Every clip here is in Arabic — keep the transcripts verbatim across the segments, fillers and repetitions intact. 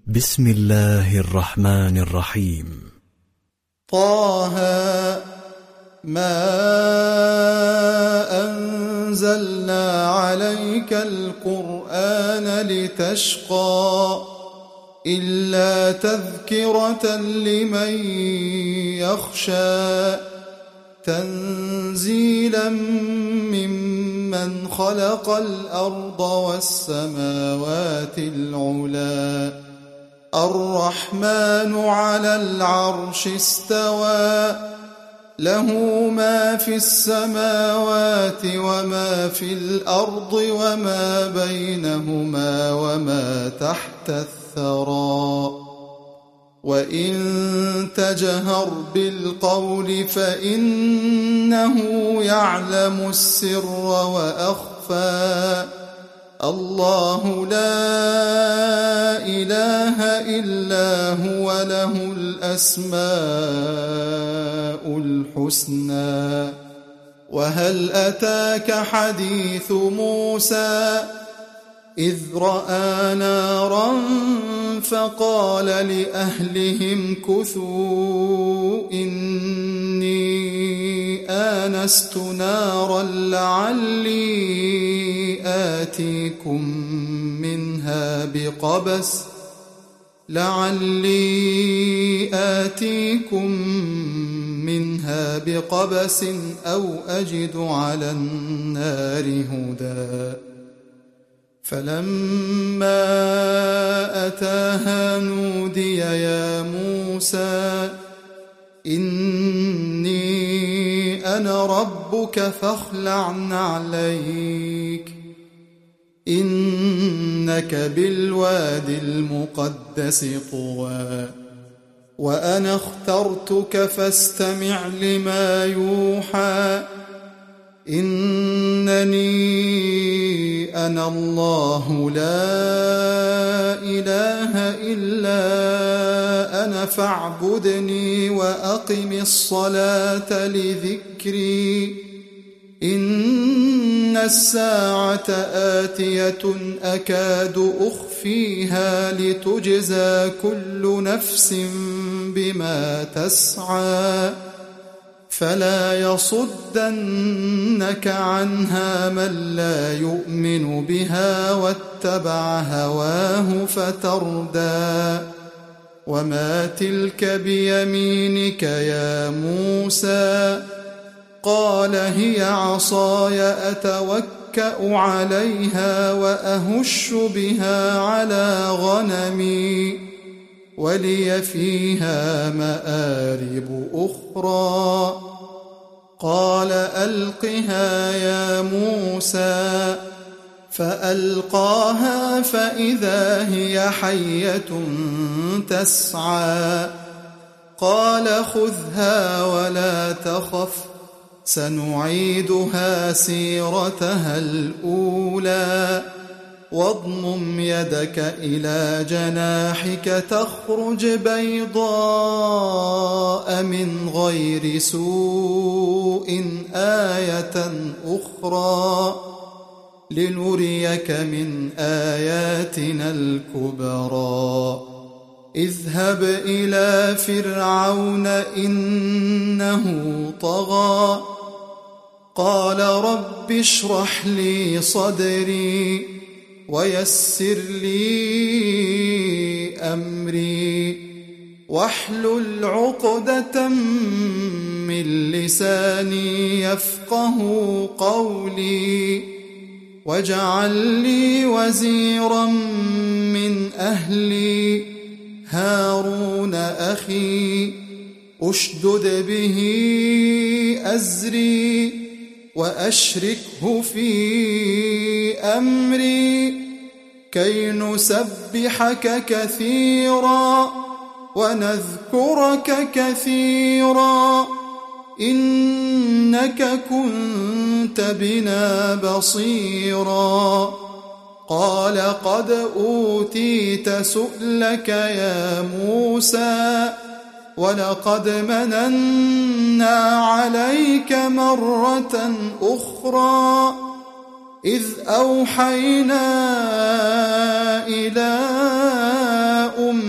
بسم الله الرحمن الرحيم. طه ما أنزلنا عليك القرآن لتشقى إلا تذكرة لمن يخشى تنزيلا ممن خلق الأرض والسماوات العلى الرحمن على العرش استوى له ما في السماوات وما في الأرض وما بينهما وما تحت الثرى وإن تجهر بالقول فإنه يعلم السر وأخفى الله لا إله إلا هو له الأسماء الحسنى. وهل أتاك حديث موسى إذ رأى نارا فقال لأهلهم كثوا إني آنست نارا لعلي آتيكم منها بقبس لعلي آتيكم منها بقبس أو أجد على النار هدى. فلما أتاها نودي يا موسى إني أنا ربك فاخلع نعليك إنك بالوادي المقدس طوى وأنا اخترتك فاستمع لما يوحى إنني أنا الله لا إله إلا أنا فاعبدني وأقم الصلاة لذكري إن الساعة آتية أكاد أخفيها لتجزى كل نفس بما تسعى فلا يصدنك عنها من لا يؤمن بها واتبع هواه فتردى. وما تلك بيمينك يا موسى قال هي عصاي أتوكأ عليها وأهش بها على غنمي ولي فيها مآرب أخرى. قال ألقها يا موسى فألقاها فإذا هي حية تسعى قال خذها ولا تخف سنعيدها سيرتها الأولى واضمم يدك إلى جناحك تخرج بيضاء من غير سوء آية أخرى لنريك من آياتنا الكبرى. اذهب إلى فرعون إنه طغى قال رب اشرح لي صدري ويسر لي أمري واحلل عقدة من لساني يفقه قولي واجعل لي وزيرا من أهلي هارون أخي أشدد به أزري وأشركه في أمري كي نسبحك كثيرا ونذكرك كثيرا إنك كنت بنا بصيرا. قال قد أوتيت سؤلك يا موسى ولقد مننا عليك مرة أخرى إذ أوحينا إلى أم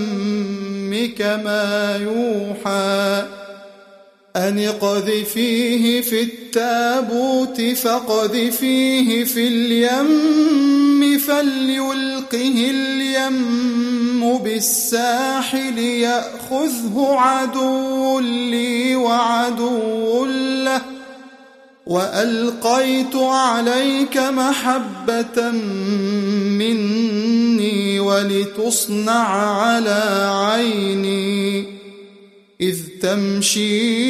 أمك ما يوحى أن اقذفيه في التابوت فاقذفيه في اليم فليلقه اليم بالساحل يأخذه عدو لي وعدو له وألقيت عليك محبة مني ولتصنع على عيني إذ تمشي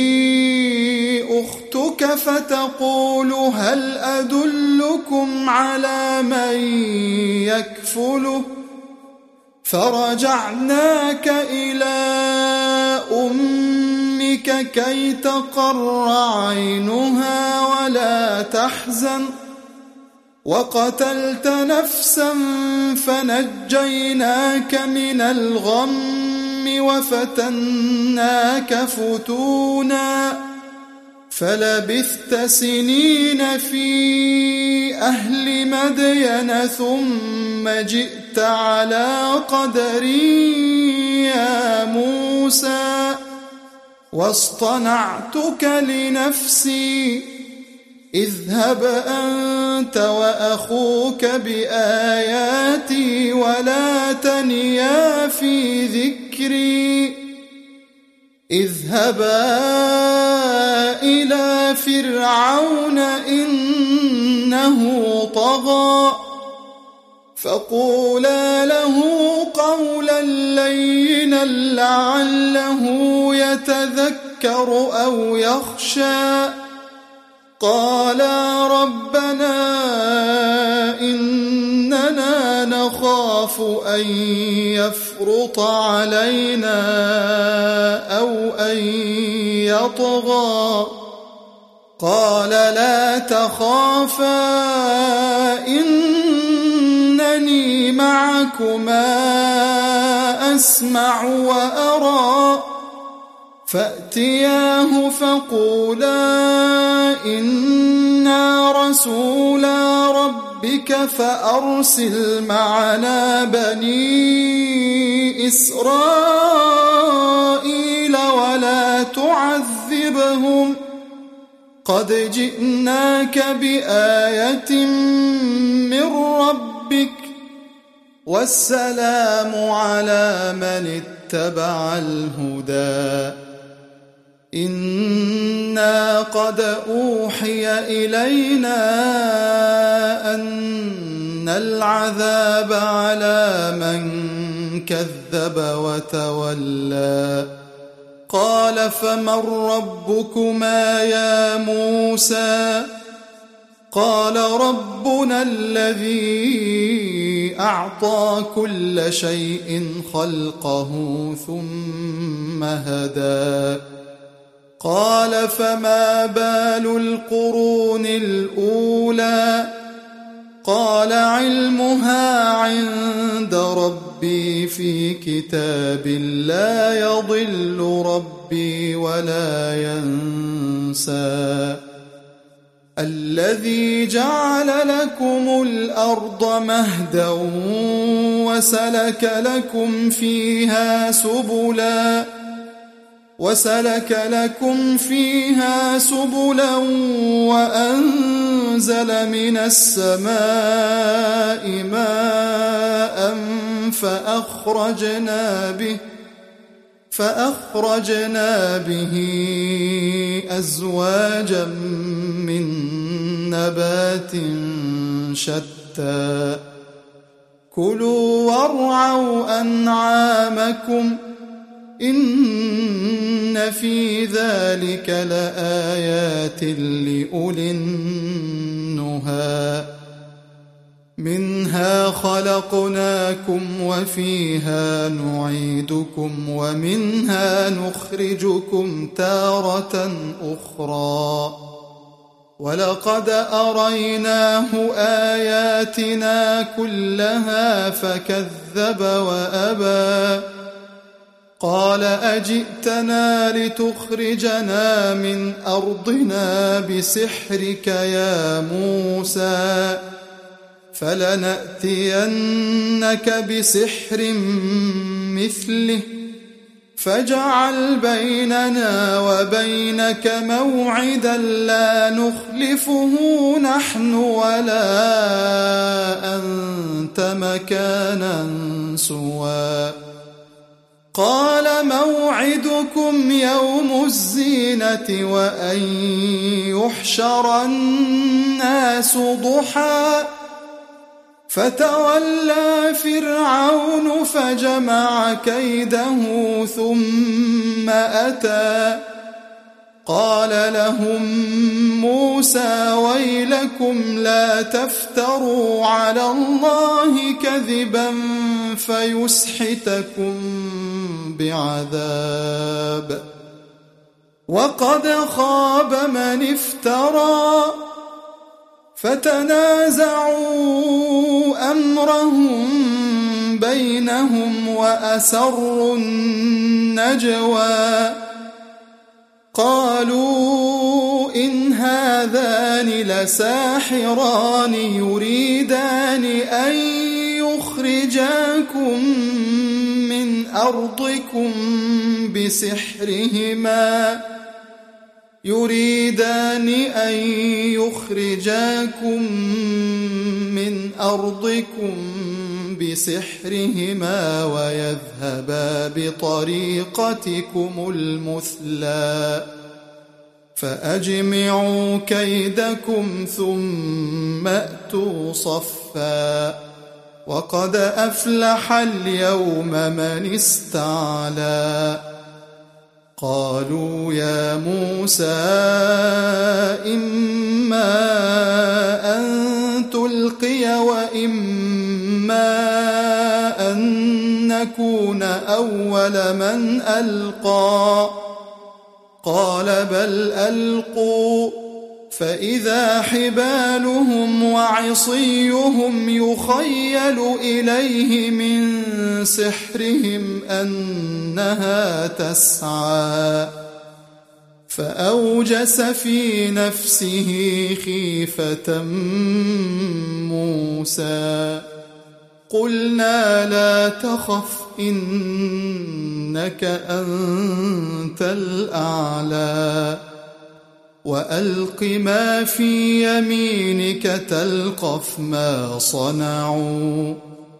أختك فتقول هل أدلكم على من يكفله فرجعناك إلى أمك كي تقر عينها ولا تحزن وقتلت نفسا فنجيناك من الغم وفتناك فتونا فلبثت سنين في أهل مدين ثم جئت على قدري يا موسى واصطنعتك لنفسي اذهب أنت وأخوك بآياتي ولا تنيا في ذكري اذهبا إلى فرعون إنه طغى فقولا له قولا لينا لعله يتذكر أو يخشى قالا ربنا إننا نخاف أن يفرط علينا أو أن يطغى قال لا تخافا إنني معكما أسمع وأرى فأتياه فقولا إنا رسولا ربك فأرسل معنا بني إسرائيل ولا تعذبهم قد جئناك بآية من ربك والسلام على من اتبع الهدى إنا قد أوحي إلينا أن العذاب على من كذب وتولى قال فمن ربكما يا موسى قال ربنا الذي أعطى كل شيء خلقه ثم هدى قال فما بال القرون الأولى قال علمها عند ربي في كتاب لا يضل ربي ولا ينسى الذي جعل لكم الأرض مهدا وسلك لكم فيها سبلا وسلك لكم فيها سبلا وأنزل من السماء ماء فأخرجنا به فأخرجنا به أزواجا من نبات شتى كلوا وارعوا أنعامكم إن في ذلك لآيات لأولي النهى منها خلقناكم وفيها نعيدكم ومنها نخرجكم تارة أخرى ولقد أريناه آياتنا كلها فكذب وأبى قال أجئتنا لتخرجنا من أرضنا بسحرك يا موسى فلنأتينك بسحر مثله فاجعل بيننا وبينك موعدا لا نخلفه نحن ولا أنت مكانا سوى قال موعدكم يوم الزينة وأن يحشر الناس ضحى فتولى فرعون فجمع كيده ثم أتى قال لهم موسى ويلكم لا تفتروا على الله كذبا فيسحتكم بعذاب وقد خاب من افترى فتنازعوا أمرهم بينهم وأسروا النجوى قالوا إن هذان لساحران يريدان أن يخرجاكم من أرضكم بسحرهما يريدان أن يخرجاكم من أرضكم بسحرهما ويذهبا بطريقتكم المثلى فأجمعوا كيدكم ثم أتوا صفا وقد أفلح اليوم من استعلى قالوا يا موسى إما أن تلقي وإما أن نكون أول من ألقى قال بل ألقوا فإذا حبالهم وعصيهم يخيل إليه من سحرهم أنها تسعى فأوجس في نفسه خيفة موسى قلنا لا تخف إنك أنت الأعلى وألق ما في يمينك تلقف ما صنعوا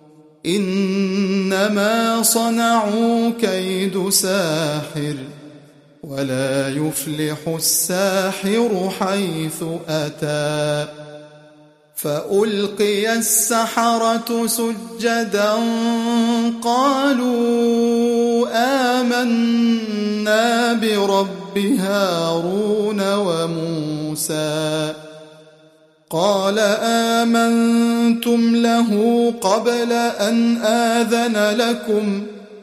إنما صنعوا كيد ساحر ولا يفلح الساحر حيث أتى فألقي السحرة سجدا قالوا آمنا برب هارون وموسى قال آمنتم له قبل أن آذن لكم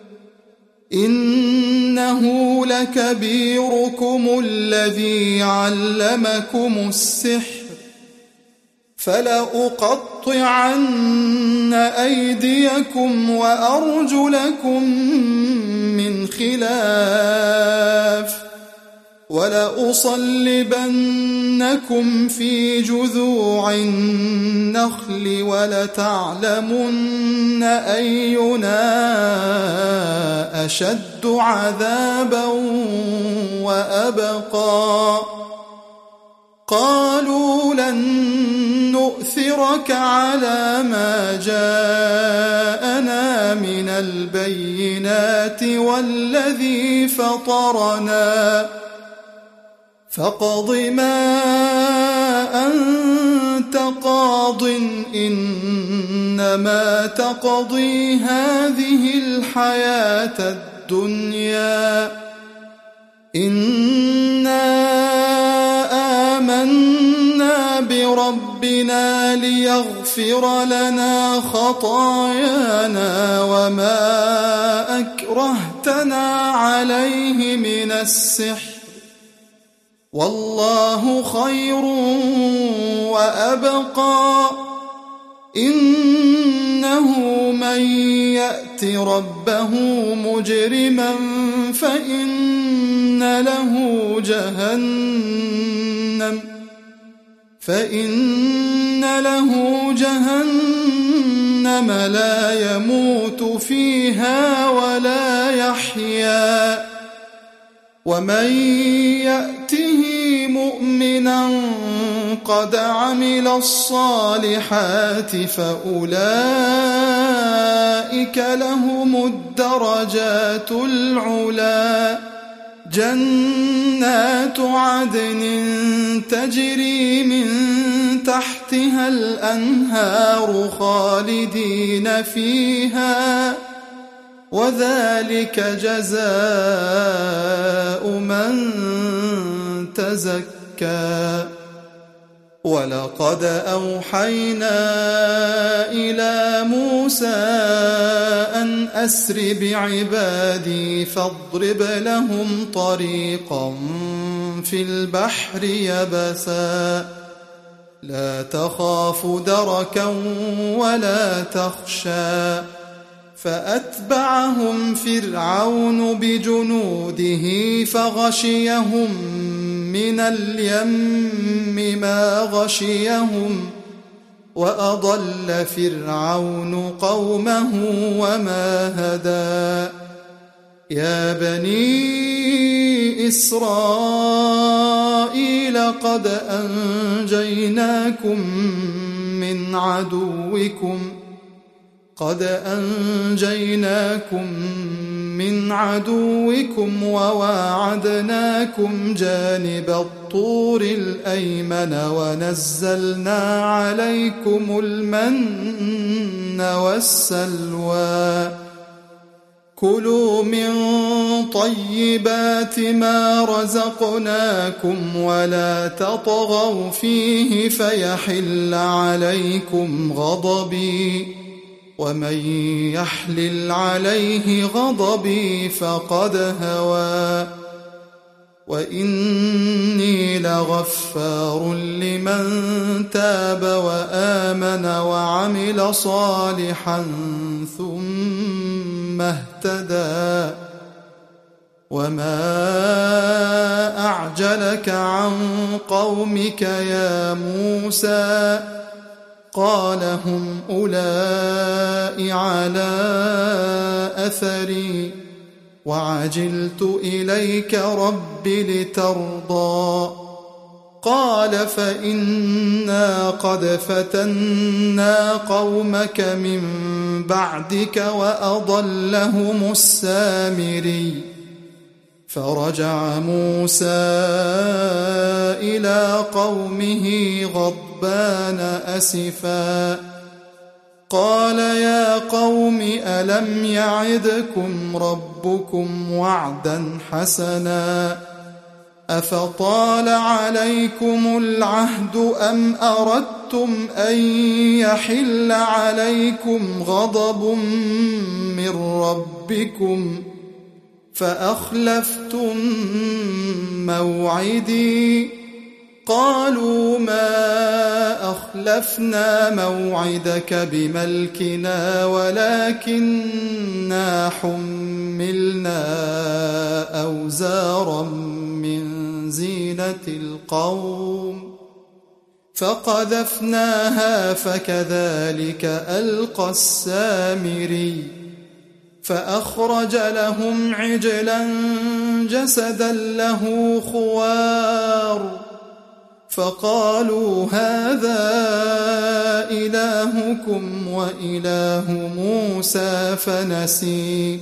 إنه لكبيركم الذي علمكم السحر فلأقطعن أيديكم وأرجلكم من خلاف ولأصلبنكم في جذوع النخل ولتعلمن أينا أشد عذابا وأبقى قالوا لن نؤثرك على ما جاءنا من البينات والذي فطرنا فاقض ما أنت قاض إنما تقضي هذه الحياة الدنيا إنا آمنا بربنا ليغفر لنا خطايانا وما أكرهتنا عليه من السحر والله خير وأبقى إنه من يأت ربه مجرما فإن له جهنم فإن له جهنم لا يموت فيها ولا يحيا ومن يأته مؤمنا قد عمل الصالحات فأولئك لهم الدرجات العلى جنات عدن تجري من تحتها الأنهار خالدين فيها وذلك جزاء من تزكى ولقد أوحينا إلى موسى أن أسر بعبادي فاضرب لهم طريقا في البحر يبسا لا تخاف دركا ولا تخشى فأتبعهم فرعون بجنوده فغشيهم من اليم ما غشيهم وأضل فرعون قومه وما هدى يا بني إسرائيل قد أنجيناكم من عدوكم قد أنجيناكم من عدوكم وواعدناكم جانب الطور الأيمن ونزلنا عليكم المن والسلوى كلوا من طيبات ما رزقناكم ولا تطغوا فيه فيحل عليكم غضبي ومن يحلل عليه غضبي فقد هوى وإني لغفار لمن تاب وآمن وعمل صالحا ثم اهتدى وما أعجلك عن قومك يا موسى قال هم أولئك على أثري وعجلت إليك رب لترضى قال فإنا قد فتنا قومك من بعدك وأضلهم السامري فرجع موسى إلى قومه غضبان أسفا قال يا قوم ألم يعدكم ربكم وعدا حسنا أفطال عليكم العهد أم أردتم أن يحل عليكم غضب من ربكم فأخلفتم موعدي قالوا ما أخلفنا موعدك بملكنا ولكننا حملنا أوزارا من زينة القوم فقذفناها فكذلك ألقى السامري فأخرج لهم عجلا جسدا له خوار فقالوا هذا إلهكم وإله موسى فنسي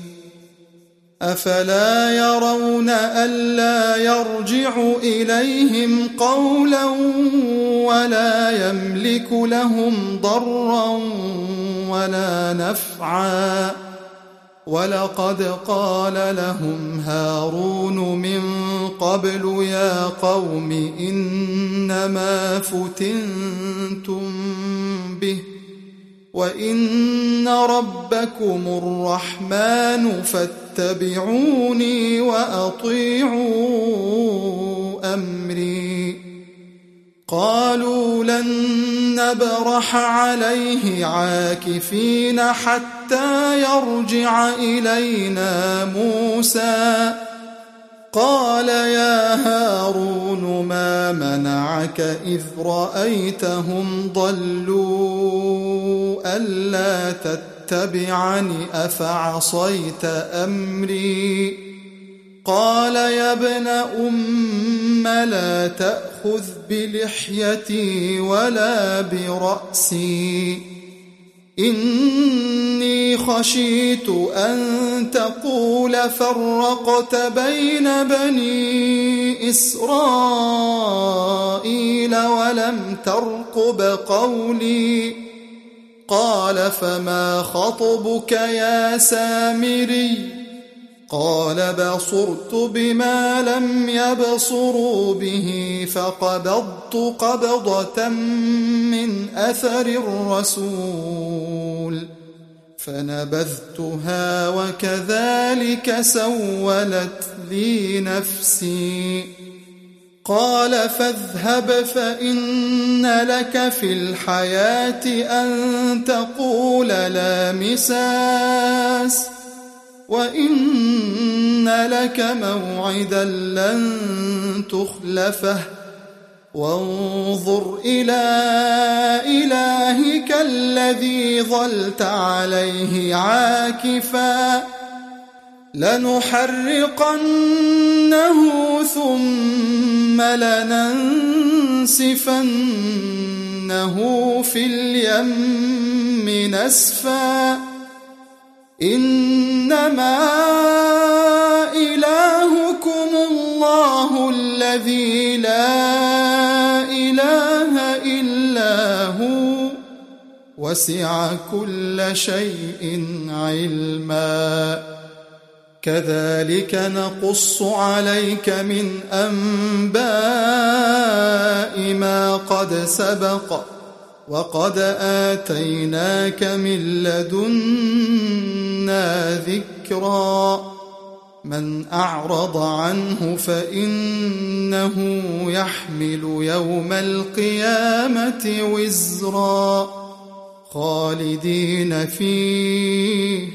أفلا يرون ألا يرجع إليهم قولا ولا يملك لهم ضرا ولا نفعا ولقد قال لهم هارون من قبل يا قوم إنما فتنتم به وإن ربكم الرحمن فاتبعوني وأطيعوا أمري قالوا لن نبرح عليه عاكفين حتى يرجع إلينا موسى قال يا هارون ما منعك إذ رأيتهم ضلوا ألا تتبعني أفعصيت أمري قال يا ابن أم لا تأخذ بلحيتي ولا برأسي إني خشيت أن تقول فرقت بين بني إسرائيل ولم ترقب قولي قال فما خطبك يا سامري قال بصرت بما لم يبصروا به فقبضت قبضة من أثر الرسول فنبذتها وكذلك سولت لي نفسي قال فاذهب فإن لك في الحياة أن تقول لا مساس وإن لك موعدا لن تخلفه وانظر إلى إلهك الذي ظلت عليه عاكفا لنحرقنه ثم لننسفنه في اليم نسفا إنما إلهكم الله الذي لا إله إلا هو وسع كل شيء علما كذلك نقص عليك من أنباء ما قد سبق وقد آتيناك من لدنا ذكرا من أعرض عنه فإنه يحمل يوم القيامة وزرا خالدين فيه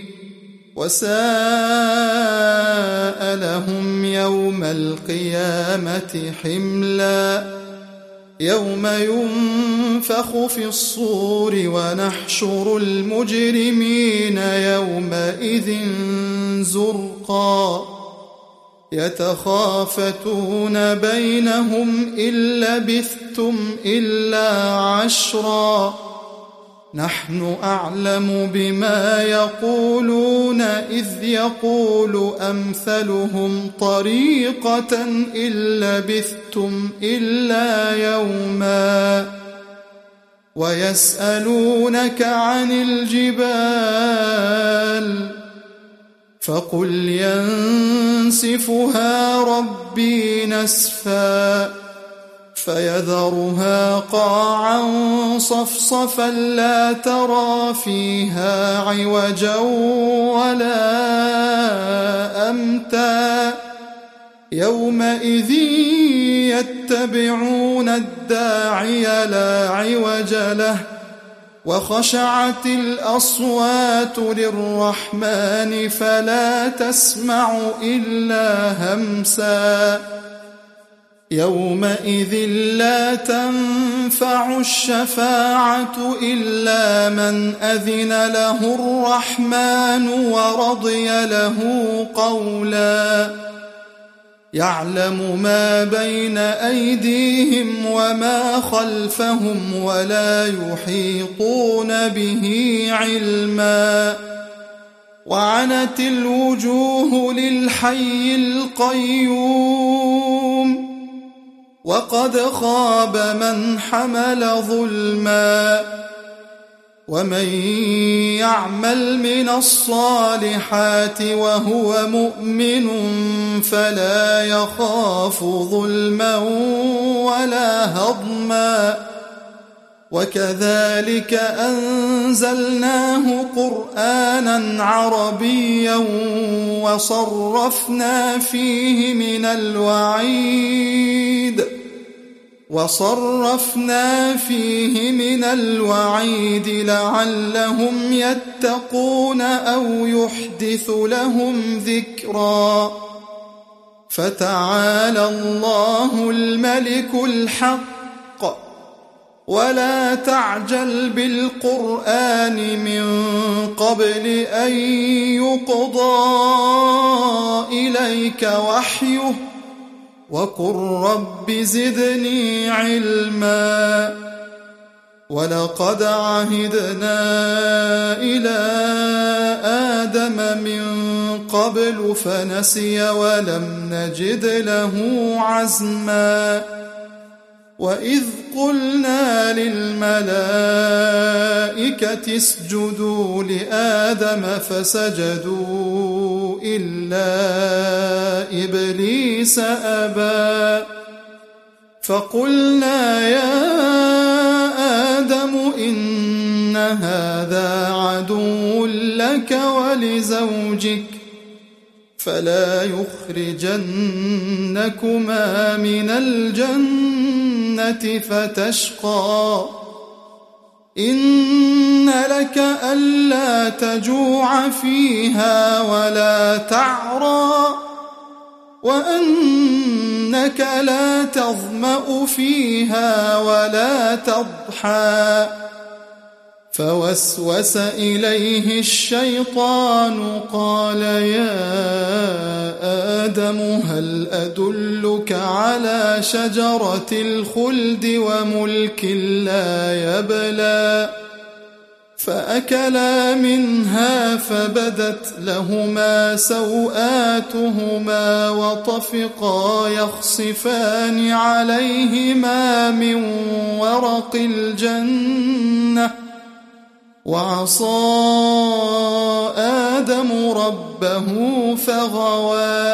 وساء لهم يوم القيامة حملا يوم ينفخ في الصور ونحشر المجرمين يومئذ زرقا يتخافتون بينهم إن لبثتم إلا عشرا نحن أعلم بما يقولون إذ يقول أمثلهم طريقة إن لبثتم إلا يوما ويسألونك عن الجبال فقل ينسفها ربي نسفا فيذرها قاعا صفصفا لا ترى فيها عوجا ولا أمتا يومئذ يتبعون الداعي لا عوج له وخشعت الأصوات للرحمن فلا تسمع إلا همسا يومئذ لا تنفع الشفاعة إلا من أذن له الرحمن ورضي له قولا يعلم ما بين أيديهم وما خلفهم ولا يحيطون به علما وعنت الوجوه للحي القيوم وقد خاب من حمل ظلما ومن يعمل من الصالحات وهو مؤمن فلا يخاف ظلما ولا هضما وكذلك أنزلناه قرآنا عربيا وصرفنا فيه من الوعيد وصرفنا فيه من الوعيد لعلهم يتقون أو يحدث لهم ذكرا فتعالى الله الملك الحق ولا تعجل بالقرآن من قبل أن يقضى إليك إليك وحيه وقل رب زدني علما ولقد عهدنا إلى آدم من قبل فنسي ولم نجد له عزما وإذ قلنا للملائكة اسجدوا لآدم فسجدوا إلا إبليس أبى فقلنا يا آدم إن هذا عدو لك ولزوجك فلا يخرجنكما من الجنة فتشقى إن لك ألا تجوع فيها ولا تعرى وأنك لا تظمأ فيها ولا تضحى فوسوس إليه الشيطان قال يا آدم هل أدلك على شجرة الخلد وملك لا يبلى فأكلا منها فبدت لهما سوآتهما وطفقا يخصفان عليهما من ورق الجنة وعصى آدم ربه فغوى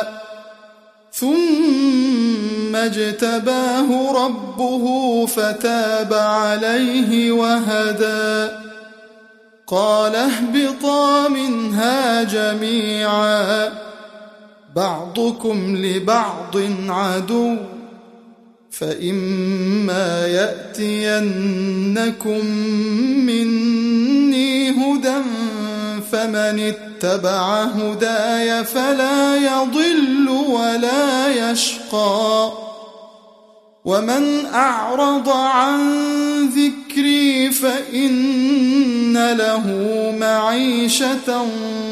ثم اجتباه ربه فتاب عليه وهدى قال اهبطا منها جميعا بعضكم لبعض عدو فإما يأتينكم مني هدى فمن اتبع هداي فلا يضل ولا يشقى ومن أعرض عن ذكري فإن له معيشة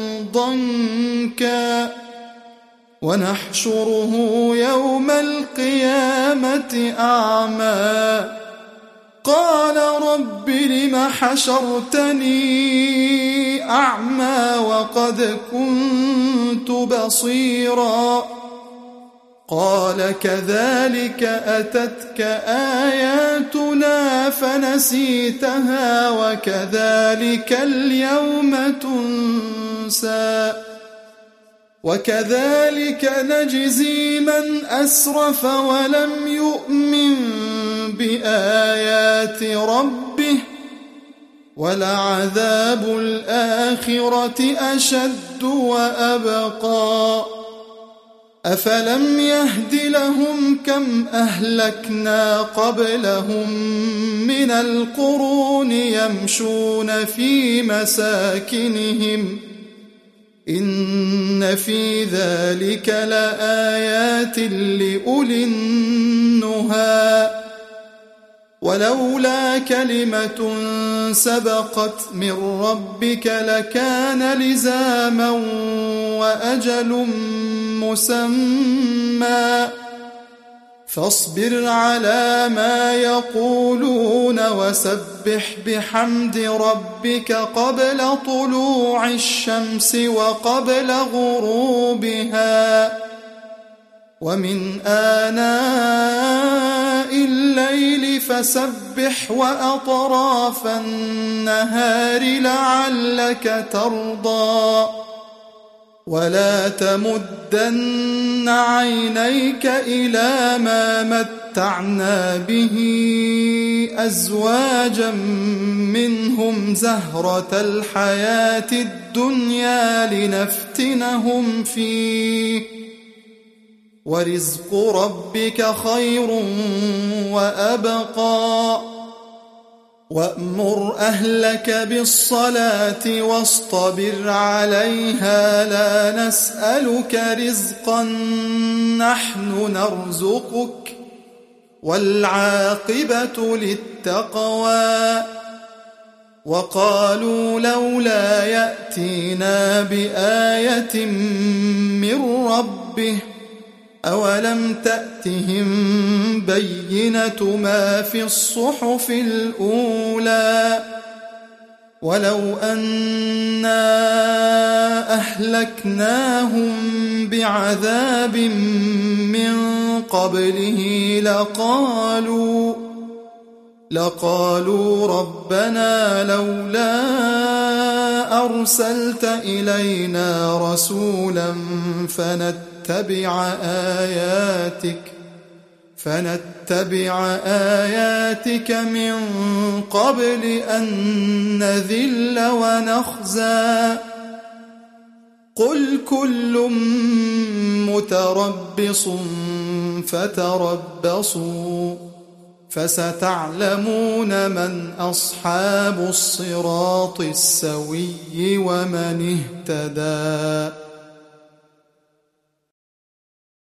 ضنكا ونحشره يوم القيامة أعمى قال رب لم حشرتني أعمى وقد كنت بصيرا قال كذلك أتتك آياتنا فنسيتها وكذلك اليوم تنسى وكذلك نجزي من أسرف ولم يؤمن بآيات ربه ولعذاب الآخرة أشد وأبقى أفلم يهد لهم كم أهلكنا قبلهم من القرون يمشون في مساكنهم إن في ذلك لآيات لأولي النهى ولولا كلمة سبقت من ربك لكان لزاما وأجل مسمى فاصبر على ما يقولون وسبح بحمد ربك قبل طلوع الشمس وقبل غروبها ومن آناء الليل فسبح وأطراف النهار لعلك ترضى ولا تمدن عينيك إلى ما متعنا به أزواجا منهم زهرة الحياة الدنيا لنفتنهم فيه ورزق ربك خير وأبقى وأمر أهلك بالصلاة واصطبر عليها لا نسألك رزقا نحن نرزقك والعاقبة للتقوى وقالوا لولا يأتينا بآية من ربه أولم تأتهم بينة ما في الصحف الأولى ولو أنا أهلكناهم بعذاب من قبله لقالوا لقالوا ربنا لولا أرسلت إلينا رسولا فنتبع آياتك فنتبع آياتك من قبل أن نذل ونخزى قل كل متربص فتربصوا فستعلمون من أصحاب الصراط السوي ومن اهتدى.